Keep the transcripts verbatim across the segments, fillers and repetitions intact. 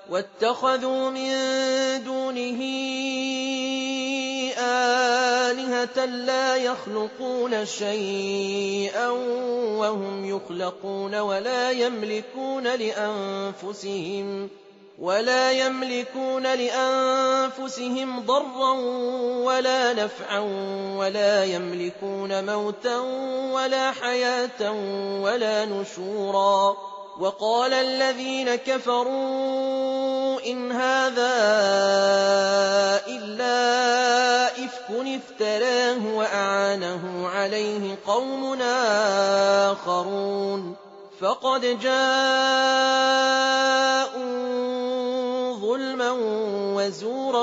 واتخذوا من دونه آلهة لا يخلقون شيئا وهم يخلقون ولا يملكون لأنفسهم ولا يملكون لأنفسهم ضرا ولا نفعا ولا يملكون موتا ولا حياة ولا نشورا. وقال الذين كفروا إن هذا إلا إفك افتراه وأعانه عليه قوم آخرون فقد جاءوا ظلما وزورا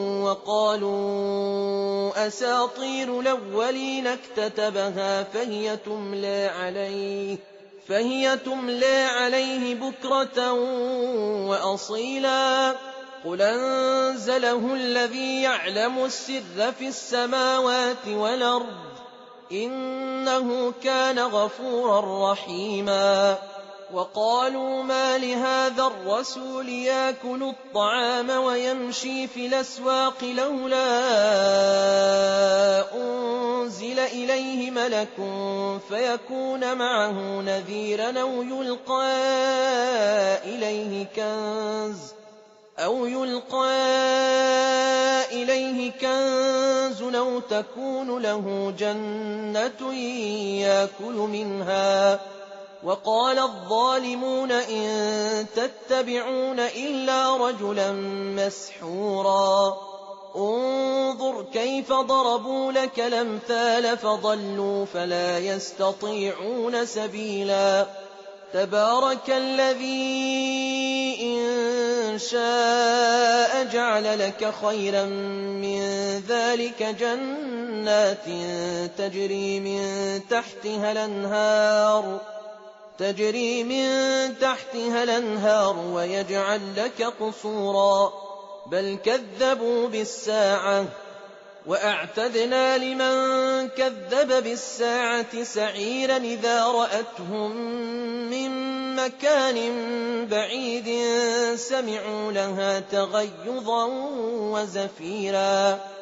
وقالوا أساطير الأولين اكتتبها فهي تملى عليه فهي تملى عليه بكرة وأصيلا. قل أنزله الذي يعلم السر في السماوات والأرض إنه كان غفورا رحيما. وقالوا ما لهذا الرسول يأكل الطعام ويمشي في الأسواق لولا أنزل إليه ملك فيكون معه نذيرا أو يلقى إليه كنز أو يلقى إليه كنز أو تكون له جنة يأكل منها. وقال الظالمون إن تتبعون إلا رجلا مسحورا. انظر كيف ضربوا لك الأمثال فضلوا فلا يستطيعون سبيلا. تبارك الذي إن شاء جعل لك خيرا من ذلك جنات تجري من تحتها الأنهار تجري من تحتها الأنهار ويجعل لك قصورا. بل كذبوا بالساعة وأعتدنا لمن كذب بالساعة سعيرا إذا رأتهم من مكان بعيد سمعوا لها تغيظا وزفيرا.